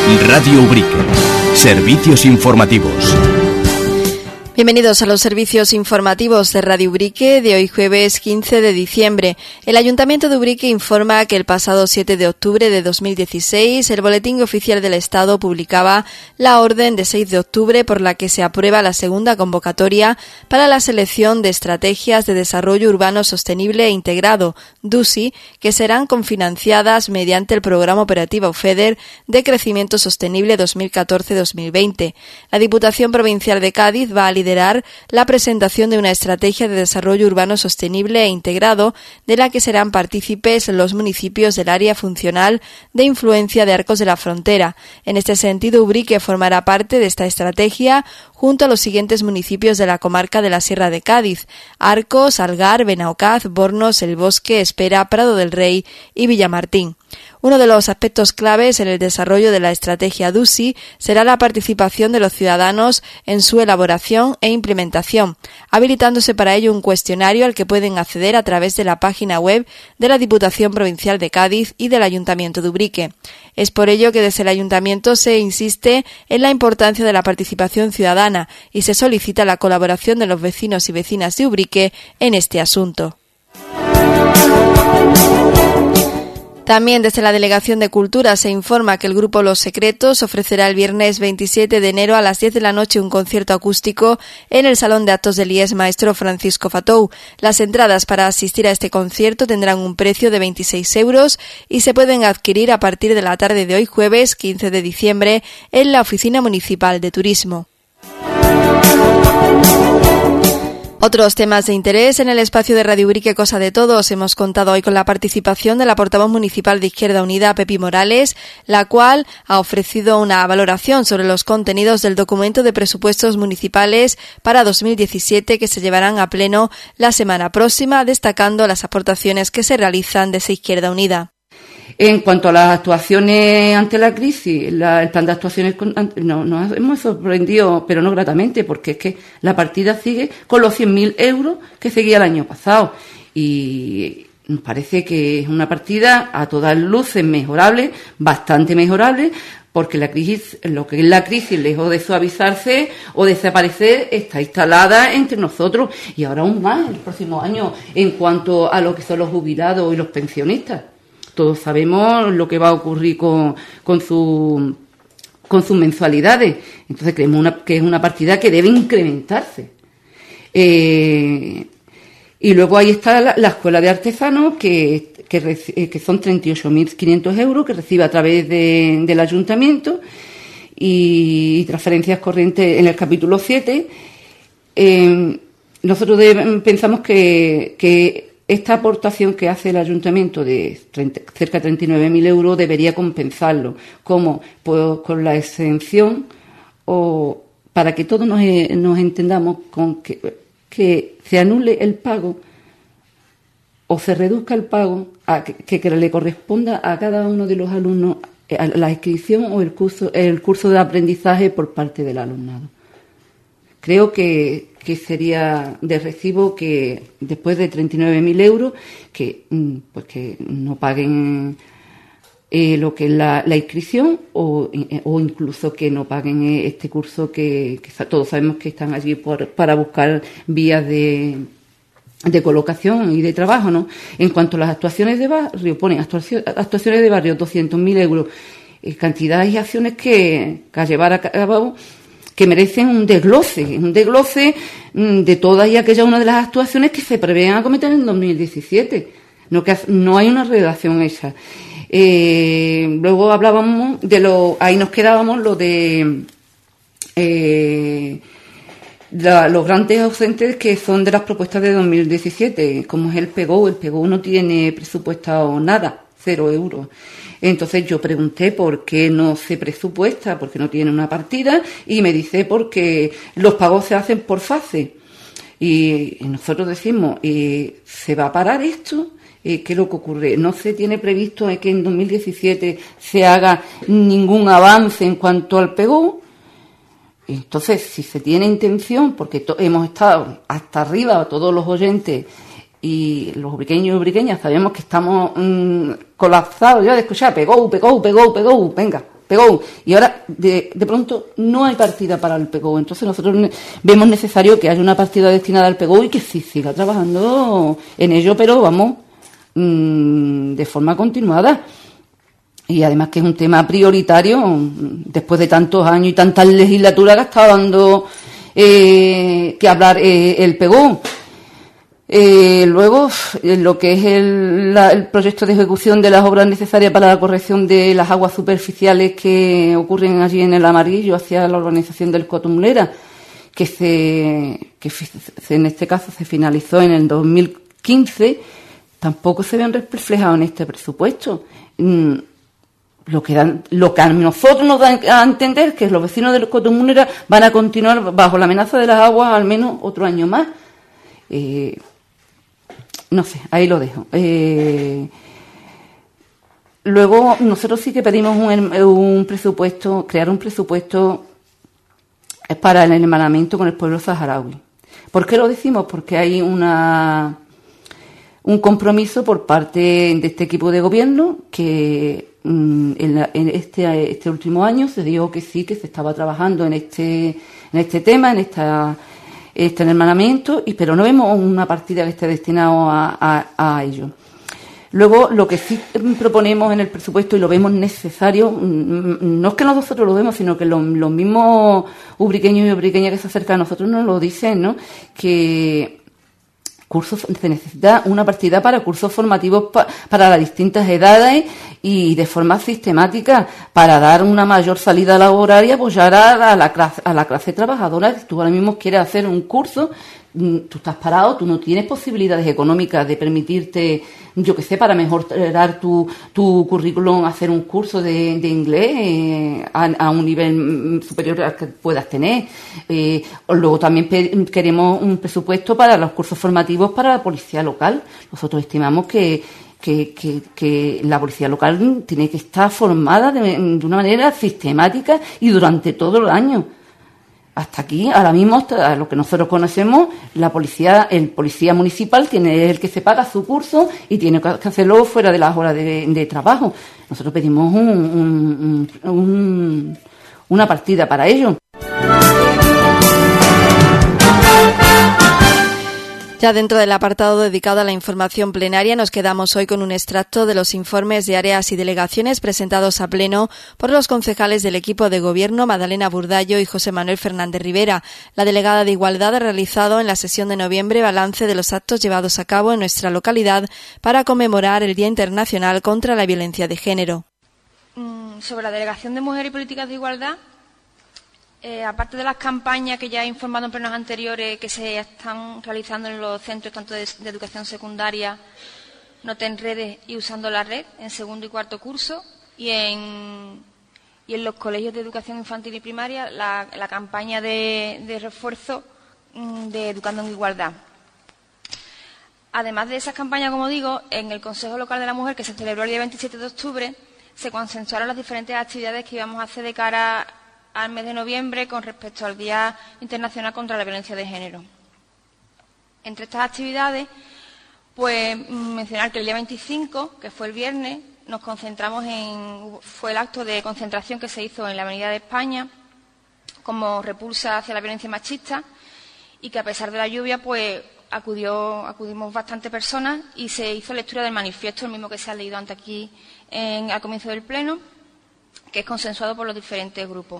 Radio Ubrique. Servicios informativos. Bienvenidos a los servicios informativos de Radio Ubrique de hoy jueves 15 de diciembre. El Ayuntamiento de Ubrique informa que el pasado 7 de octubre de 2016 el Boletín Oficial del Estado publicaba la orden de 6 de octubre por la que se aprueba la segunda convocatoria para la selección de estrategias de desarrollo urbano sostenible e integrado, DUSI, que serán cofinanciadas mediante el Programa Operativo FEDER de Crecimiento Sostenible 2014-2020. La Diputación Provincial de Cádiz va a liderar la presentación de una estrategia de desarrollo urbano sostenible e integrado de la que serán partícipes los municipios del área funcional de influencia de Arcos de la Frontera. En este sentido, Ubrique formará parte de esta estrategia junto a los siguientes municipios de la comarca de la Sierra de Cádiz: Arcos, Algar, Benaocaz, Bornos, El Bosque, Espera, Prado del Rey y Villamartín. Uno de los aspectos claves en el desarrollo de la estrategia DUSI será la participación de los ciudadanos en su elaboración e implementación, habilitándose para ello un cuestionario al que pueden acceder a través de la página web de la Diputación Provincial de Cádiz y del Ayuntamiento de Ubrique. Es por ello que desde el Ayuntamiento se insiste en la importancia de la participación ciudadana y se solicita la colaboración de los vecinos y vecinas de Ubrique en este asunto. También desde la Delegación de Cultura se informa que el grupo Los Secretos ofrecerá el viernes 27 de enero a las 10 de la noche un concierto acústico en el Salón de Actos del IES Maestro Francisco Fatou. Las entradas para asistir a este concierto tendrán un precio de 26 euros y se pueden adquirir a partir de la tarde de hoy jueves 15 de diciembre en la Oficina Municipal de Turismo. Otros temas de interés en el espacio de Radio Ubrique Cosa de Todos. Hemos contado hoy con la participación de la portavoz municipal de Izquierda Unida, Pepi Morales, la cual ha ofrecido una valoración sobre los contenidos del documento de presupuestos municipales para 2017 que se llevarán a pleno la semana próxima, destacando las aportaciones que se realizan desde Izquierda Unida. En cuanto a las actuaciones ante la crisis, el plan de actuaciones nos hemos sorprendido, pero no gratamente, porque es que la partida sigue con los 100.000 euros que seguía el año pasado. Y nos parece que es una partida a todas luces mejorable, bastante mejorable, porque la crisis, lo que es la crisis, lejos de suavizarse o desaparecer, está instalada entre nosotros y ahora aún más el próximo año en cuanto a lo que son los jubilados y los pensionistas. Todos sabemos lo que va a ocurrir con sus mensualidades. Entonces creemos que es una partida que debe incrementarse. Y luego ahí está la Escuela de Artesanos, que son 38.500 euros que recibe a través del Ayuntamiento y transferencias corrientes en el capítulo 7. Nosotros pensamos que esta aportación que hace el Ayuntamiento de cerca de 39.000 euros debería compensarlo, como pues, con la exención, o para que todos nos entendamos, con que se anule el pago o se reduzca el pago que le corresponda a cada uno de los alumnos la inscripción o el curso de aprendizaje por parte del alumnado. Creo que sería de recibo que después de 39.000 euros que no paguen lo que es la inscripción o incluso que no paguen este curso que todos sabemos que están allí para buscar vías de colocación y de trabajo, ¿no? En cuanto a las actuaciones de barrio, ponen actuaciones de barrio 200.000 euros, cantidades y acciones que a llevar a cabo que merecen un desglose de todas y aquellas una de las actuaciones que se prevén acometer en 2017. No hay una redacción hecha. Luego hablábamos ahí nos quedábamos lo de los grandes ausentes que son de las propuestas de 2017, como es el PEGO. El PEGO no tiene presupuestado nada, 0 euros. Entonces yo pregunté por qué no se presupuesta, por qué no tiene una partida, y me dice porque los pagos se hacen por fase. Y nosotros decimos, ¿se va a parar esto? ¿Qué es lo que ocurre? ¿No se tiene previsto que en 2017 se haga ningún avance en cuanto al PEGO? Entonces, si se tiene intención, porque hemos estado hasta arriba, todos los oyentes, y los ubriqueños y ubriqueñas sabemos que estamos colapsados ya de escuchar PEGO, venga, PEGOU. Y ahora, de pronto, no hay partida para el PEGOU. Entonces, nosotros vemos necesario que haya una partida destinada al PEGOU y que sí siga trabajando en ello, pero vamos, de forma continuada. Y además que es un tema prioritario, después de tantos años y tantas legislaturas que está dando que hablar el PEGOU. Luego, lo que es el proyecto de ejecución de las obras necesarias para la corrección de las aguas superficiales que ocurren allí en el Amarillo hacia la urbanización del Cotumlera, que en este caso se finalizó en el 2015, tampoco se ven reflejados en este presupuesto. Lo que a nosotros nos da a entender que los vecinos del Cotumlera van a continuar bajo la amenaza de las aguas al menos otro año más. No sé, ahí lo dejo. Luego, nosotros sí que pedimos un presupuesto, crear un presupuesto para el hermanamiento con el pueblo saharaui. ¿Por qué lo decimos? Porque hay un compromiso por parte de este equipo de gobierno que en este último año se dijo que sí, que se estaba trabajando en este tema, en este hermanamiento, pero no vemos una partida que esté destinada a ello. Luego, lo que sí proponemos en el presupuesto y lo vemos necesario, no es que nosotros lo vemos, sino que los mismos ubriqueños y ubriqueñas que se acercan a nosotros nos lo dicen, ¿no? Que se necesita una partida para cursos formativos para las distintas edades y de forma sistemática para dar una mayor salida laboral y apoyar a la clase trabajadora. Si tú ahora mismo quieres hacer un curso, tú estás parado, tú no tienes posibilidades económicas de permitirte, yo qué sé, para mejorar tu currículum, hacer un curso de inglés a un nivel superior al que puedas tener. Luego también queremos un presupuesto para los cursos formativos para la policía local. Nosotros estimamos que la policía local tiene que estar formada de una manera sistemática y durante todo el año. Hasta aquí, ahora mismo, hasta lo que nosotros conocemos, el policía municipal es el que se paga su curso y tiene que hacerlo fuera de las horas de trabajo. Nosotros pedimos una partida para ello. Ya dentro del apartado dedicado a la información plenaria nos quedamos hoy con un extracto de los informes de áreas y delegaciones presentados a pleno por los concejales del equipo de gobierno Madalena Burdallo y José Manuel Fernández Rivera. La delegada de Igualdad ha realizado en la sesión de noviembre balance de los actos llevados a cabo en nuestra localidad para conmemorar el Día Internacional contra la Violencia de Género. Sobre la Delegación de Mujer y Políticas de Igualdad, aparte de las campañas que ya he informado en plenos anteriores que se están realizando en los centros tanto de educación secundaria, No te enredes y usando la red en segundo y cuarto curso y en los colegios de educación infantil y primaria la campaña de refuerzo de Educando en Igualdad. Además de esas campañas, como digo, en el Consejo Local de la Mujer, que se celebró el día 27 de octubre, se consensuaron las diferentes actividades que íbamos a hacer de cara al mes de noviembre con respecto al Día Internacional contra la Violencia de Género. Entre estas actividades, pues mencionar que el día 25, que fue el viernes, nos concentramos fue el acto de concentración que se hizo en la Avenida de España como repulsa hacia la violencia machista y que a pesar de la lluvia, pues acudimos bastante personas y se hizo lectura del manifiesto, el mismo que se ha leído antes aquí al comienzo del pleno, que es consensuado por los diferentes grupos.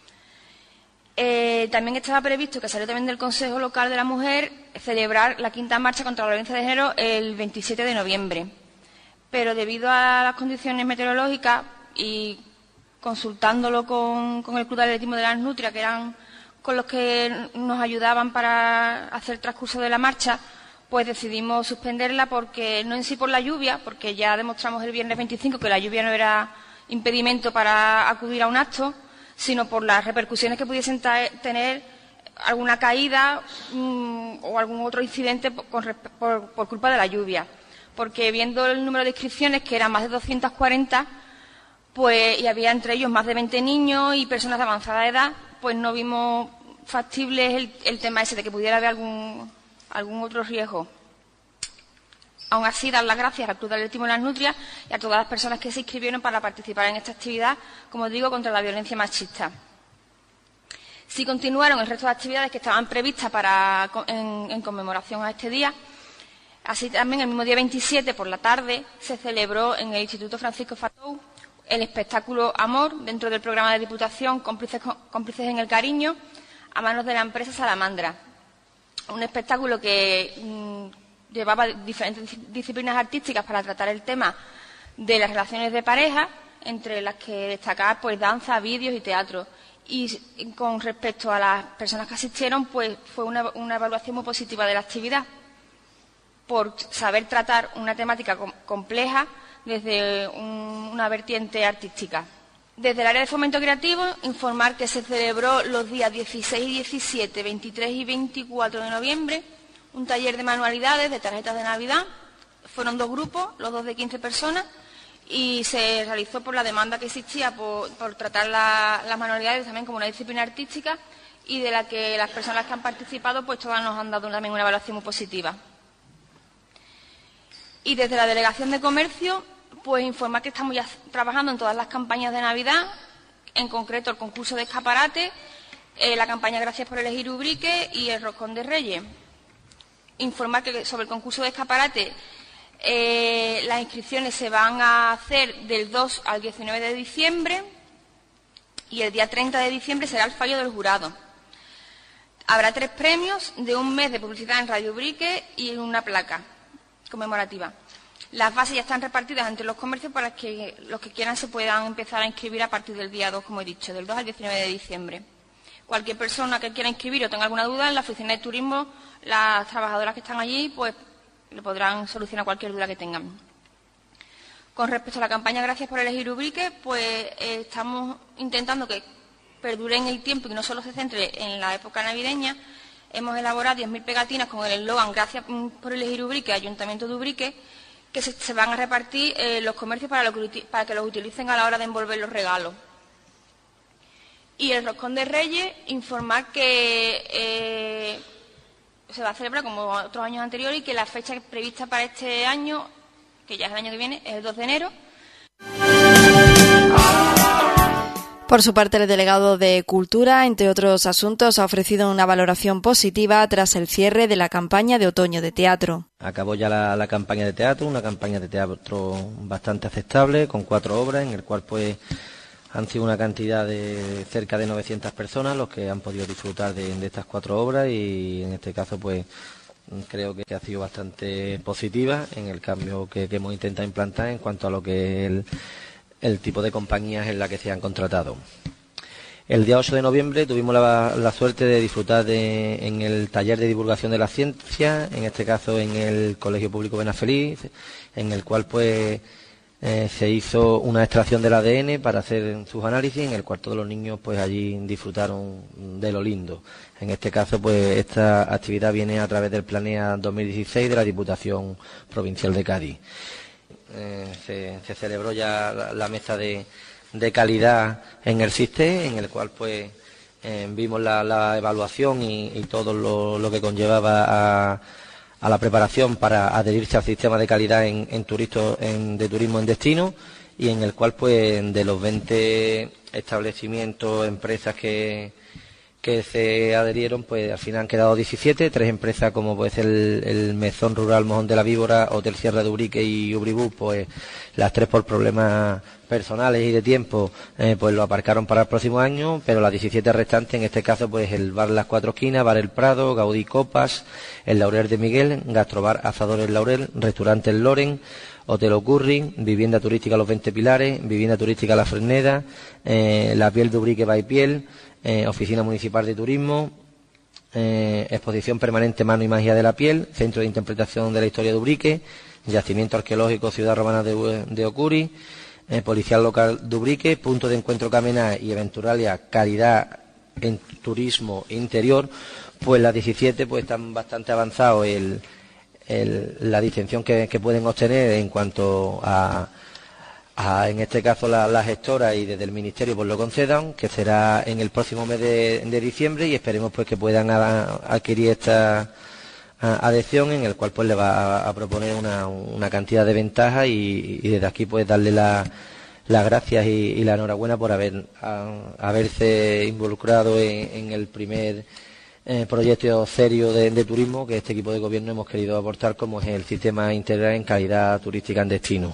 También estaba previsto, que salió también del Consejo Local de la Mujer, celebrar la quinta marcha contra la violencia de género el 27 de noviembre. Pero debido a las condiciones meteorológicas y consultándolo con el Club de Atletismo de las Nutrias, que eran con los que nos ayudaban para hacer el transcurso de la marcha, pues decidimos suspenderla porque no en sí por la lluvia, porque ya demostramos el viernes 25 que la lluvia no era impedimento para acudir a un acto, sino por las repercusiones que pudiesen tener alguna caída o algún otro incidente por culpa de la lluvia. Porque viendo el número de inscripciones, que eran más de 240, pues, y había entre ellos más de 20 niños y personas de avanzada edad, pues no vimos factible el tema ese de que pudiera haber algún otro riesgo. Aún así, dar las gracias al Club de Atletismo Las Nutrias y a todas las personas que se inscribieron para participar en esta actividad, como digo, contra la violencia machista. Sí continuaron el resto de actividades que estaban previstas en conmemoración a este día. Así también, el mismo día 27, por la tarde, se celebró en el Instituto Francisco Fatou el espectáculo Amor, dentro del programa de Diputación Cómplices en el Cariño, a manos de la empresa Salamandra. Un espectáculo que llevaba diferentes disciplinas artísticas para tratar el tema de las relaciones de pareja, entre las que destacar pues danza, vídeos y teatro. Y con respecto a las personas que asistieron, pues fue una evaluación muy positiva de la actividad, por saber tratar una temática compleja desde una vertiente artística. Desde el área de fomento creativo, informar que se celebró los días 16 y 17, 23 y 24 de noviembre un taller de manualidades, de tarjetas de Navidad. Fueron 2 grupos, los 2 de 15 personas, y se realizó por la demanda que existía por tratar las manualidades también como una disciplina artística, y de la que las personas que han participado pues todas nos han dado también una evaluación muy positiva. Y desde la Delegación de Comercio, pues informar que estamos ya trabajando en todas las campañas de Navidad, en concreto el concurso de escaparate, la campaña Gracias por elegir Ubrique y el Roscón de Reyes. Informar que sobre el concurso de escaparate, las inscripciones se van a hacer del 2 al 19 de diciembre y el día 30 de diciembre será el fallo del jurado. Habrá 3 premios de un mes de publicidad en Radio Ubrique y una placa conmemorativa. Las bases ya están repartidas entre los comercios para que los que quieran se puedan empezar a inscribir a partir del día 2, como he dicho, del 2 al 19 de diciembre. Cualquier persona que quiera inscribir o tenga alguna duda, en la oficina de turismo, las trabajadoras que están allí, pues le podrán solucionar cualquier duda que tengan. Con respecto a la campaña Gracias por elegir Ubrique, pues estamos intentando que perdure en el tiempo y no solo se centre en la época navideña. Hemos elaborado 10.000 pegatinas con el eslogan Gracias por elegir Ubrique, Ayuntamiento de Ubrique, que se van a repartir los comercios para que los utilicen a la hora de envolver los regalos. Y el Roscón de Reyes, informar que se va a celebrar como otros años anteriores y que la fecha prevista para este año, que ya es el año que viene, es el 2 de enero. Por su parte, el delegado de Cultura, entre otros asuntos, ha ofrecido una valoración positiva tras el cierre de la campaña de otoño de teatro. Acabó ya la campaña de teatro, una campaña de teatro bastante aceptable, con 4 obras, en el cual pues han sido una cantidad de cerca de 900 personas los que han podido disfrutar de estas 4 obras, y en este caso pues creo que ha sido bastante positiva en el cambio que hemos intentado implantar en cuanto a lo que es el tipo de compañías en la que se han contratado. El día 8 de noviembre tuvimos la suerte de disfrutar en el taller de divulgación de la ciencia, en este caso en el Colegio Público Benafeliz, en el cual pues se hizo una extracción del ADN para hacer sus análisis, en el cual todos los niños pues allí disfrutaron de lo lindo. En este caso pues esta actividad viene a través del Planea 2016 de la Diputación Provincial de Cádiz. Se celebró ya la mesa de calidad en el SISTE, en el cual pues vimos la evaluación y todo lo que conllevaba a la preparación para adherirse al sistema de calidad de turismo en destino, y en el cual pues de los 20 establecimientos, empresas que se adherieron, pues al final han quedado 17, 3 empresas como puede ser el Mesón Rural Mojón de la Víbora, Hotel Sierra de Ubrique y Ubribus, pues las 3 por problemas personales y de tiempo pues lo aparcaron para el próximo año, pero las 17 restantes, en este caso pues el Bar Las Cuatro Esquinas, Bar El Prado, Gaudí Copas, el Laurel de Miguel, Gastrobar Asadores Laurel, Restaurante El Loren, Hotel Ocurri, Vivienda Turística Los 20 Pilares, Vivienda Turística La Fresneda, La Piel de Ubrique Baipiel, Oficina Municipal de Turismo, Exposición Permanente Mano y Magia de la Piel, Centro de Interpretación de la Historia de Ubrique, Yacimiento Arqueológico Ciudad Romana de Ocuri, Policial Local de Ubrique, Punto de Encuentro Camená y Eventuralia Calidad en Turismo Interior. Pues las 17 pues están bastante avanzados la distinción que pueden obtener en cuanto a en este caso la gestora, y desde el Ministerio pues lo concedan, que será en el próximo mes de diciembre, y esperemos pues que puedan adquirir adhesión, en el cual pues le va a proponer una cantidad de ventajas y desde aquí pues darle las gracias y la enhorabuena por haberse involucrado en el primer proyecto serio de turismo que este equipo de gobierno hemos querido aportar, como es el sistema integral en calidad turística en destino.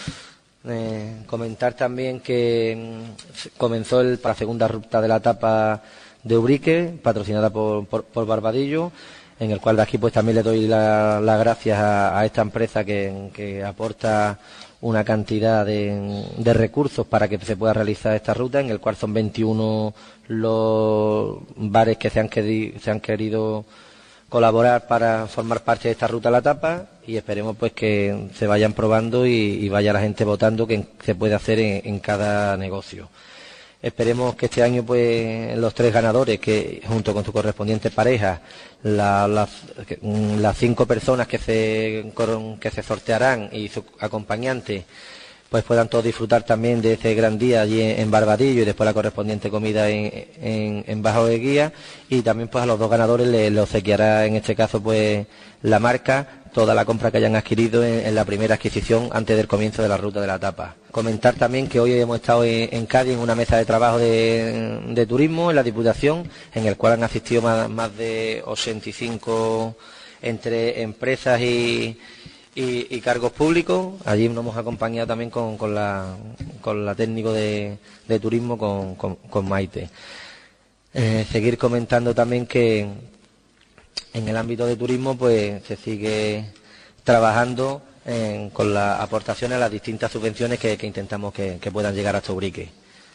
Comentar también que comenzó la segunda ruta de la etapa de Ubrique, patrocinada por Barbadillo, en el cual de aquí pues también le doy las gracias a esta empresa que aporta una cantidad de recursos para que se pueda realizar esta ruta, en el cual son 21 los bares que se han querido colaborar para formar parte de esta ruta a la etapa, y esperemos pues que se vayan probando y vaya la gente votando que se puede hacer en cada negocio. Esperemos que este año pues los 3 ganadores, que junto con su correspondiente pareja, las 5 personas que se sortearán y su acompañante, pues puedan todos disfrutar también de ese gran día allí en Barbadillo y después la correspondiente comida en Bajo de Guía. Y también pues a los 2 ganadores les obsequiará en este caso pues la marca toda la compra que hayan adquirido en la primera adquisición antes del comienzo de la ruta de la etapa. Comentar también que hoy hemos estado en Cádiz en una mesa de trabajo de turismo en la Diputación, en el cual han asistido más de 85 entre empresas y cargos públicos. Allí nos hemos acompañado también con la técnico de turismo, con Maite. Seguir comentando también que en el ámbito de turismo pues se sigue trabajando con las aportaciones a las distintas subvenciones que intentamos que puedan llegar hasta Ubrique.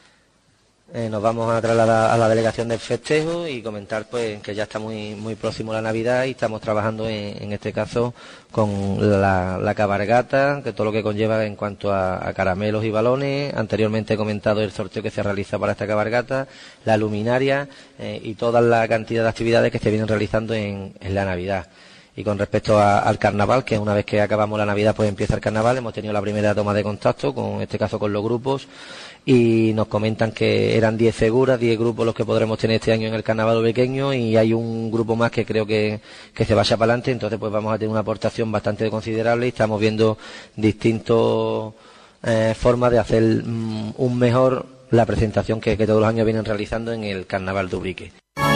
Nos vamos a trasladar a la delegación del festejo y comentar pues que ya está muy próximo la Navidad y estamos trabajando en este caso con la cabalgata, que todo lo que conlleva en cuanto a caramelos y balones. Anteriormente he comentado el sorteo que se realiza para esta cabalgata, la luminaria y toda la cantidad de actividades que se vienen realizando en la Navidad. Y con respecto al carnaval, que una vez que acabamos la Navidad pues empieza el carnaval, hemos tenido la primera toma de contacto, en este caso con los grupos, y nos comentan que eran 10 figuras, 10 grupos los que podremos tener este año en el carnaval ubriqueño, y hay un grupo más que creo que se vaya para adelante. Entonces pues vamos a tener una aportación bastante considerable y estamos viendo distintas formas de hacer un mejor la presentación que todos los años vienen realizando en el carnaval de Ubrique.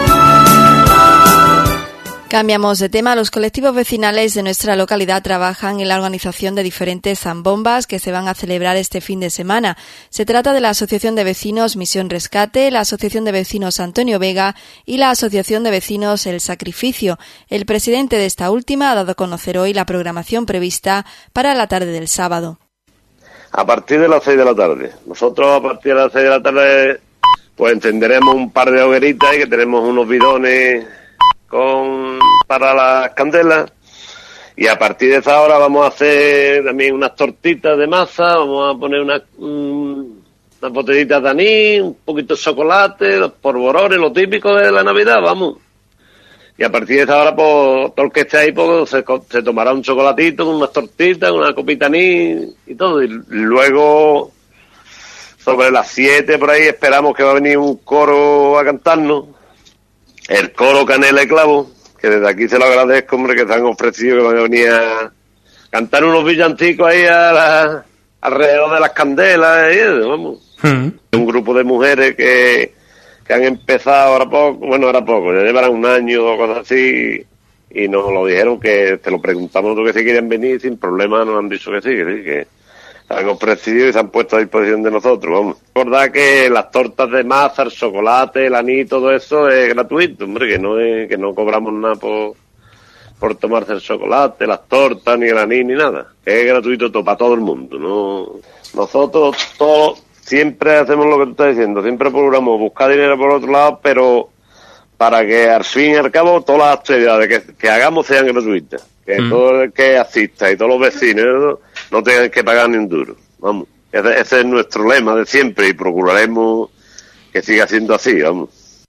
Cambiamos de tema. Los colectivos vecinales de nuestra localidad trabajan en la organización de diferentes zambombas que se van a celebrar este fin de semana. Se trata de la Asociación de Vecinos Misión Rescate, la Asociación de Vecinos Antonio Vega y la Asociación de Vecinos El Sacrificio. El presidente de esta última ha dado a conocer hoy la programación prevista para la tarde del sábado. A partir de las 6 de la tarde. Nosotros a partir de las 6 de la tarde pues encenderemos un par de hogueritas y que tenemos unos bidones para las candelas, y a partir de esa hora vamos a hacer también unas tortitas de masa, vamos a poner unas botellitas de anís, un poquito de chocolate, los polvorones, lo típico de la Navidad, vamos. Y a partir de esa hora, pues, todo el que esté ahí, pues, se tomará un chocolatito con unas tortitas, una copita de anís y todo. Y luego, sobre las 7 por ahí, esperamos que va a venir un coro a cantarnos. El coro Canela y Clavo, que desde aquí se lo agradezco, hombre, que se han ofrecido que van a venir a cantar unos villancicos ahí alrededor de las candelas y eso, vamos. Un grupo de mujeres que han empezado ahora poco, ya llevarán un año o cosas así, y nos lo dijeron, que te lo preguntamos nosotros que si querían venir, sin problema nos han dicho que sí, que se han ofrecido y se han puesto a disposición de nosotros, vamos. Recordad que las tortas de masa, el chocolate, el anís, todo eso es gratuito, hombre, que no cobramos nada por tomarse el chocolate, las tortas, ni el anís, ni nada. Es gratuito para todo el mundo, ¿no? Nosotros todos siempre hacemos lo que tú estás diciendo, siempre procuramos buscar dinero por otro lado, pero para que al fin y al cabo todas las actividades que hagamos sean gratuitas. Que todo el que asista y todos los vecinos no tengan que pagar ni un duro. Vamos, ese es nuestro lema de siempre y procuraremos que siga siendo así, vamos.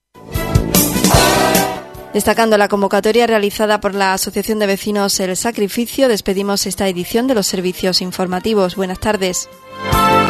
Destacando la convocatoria realizada por la Asociación de Vecinos El Sacrificio, despedimos esta edición de los servicios informativos. Buenas tardes.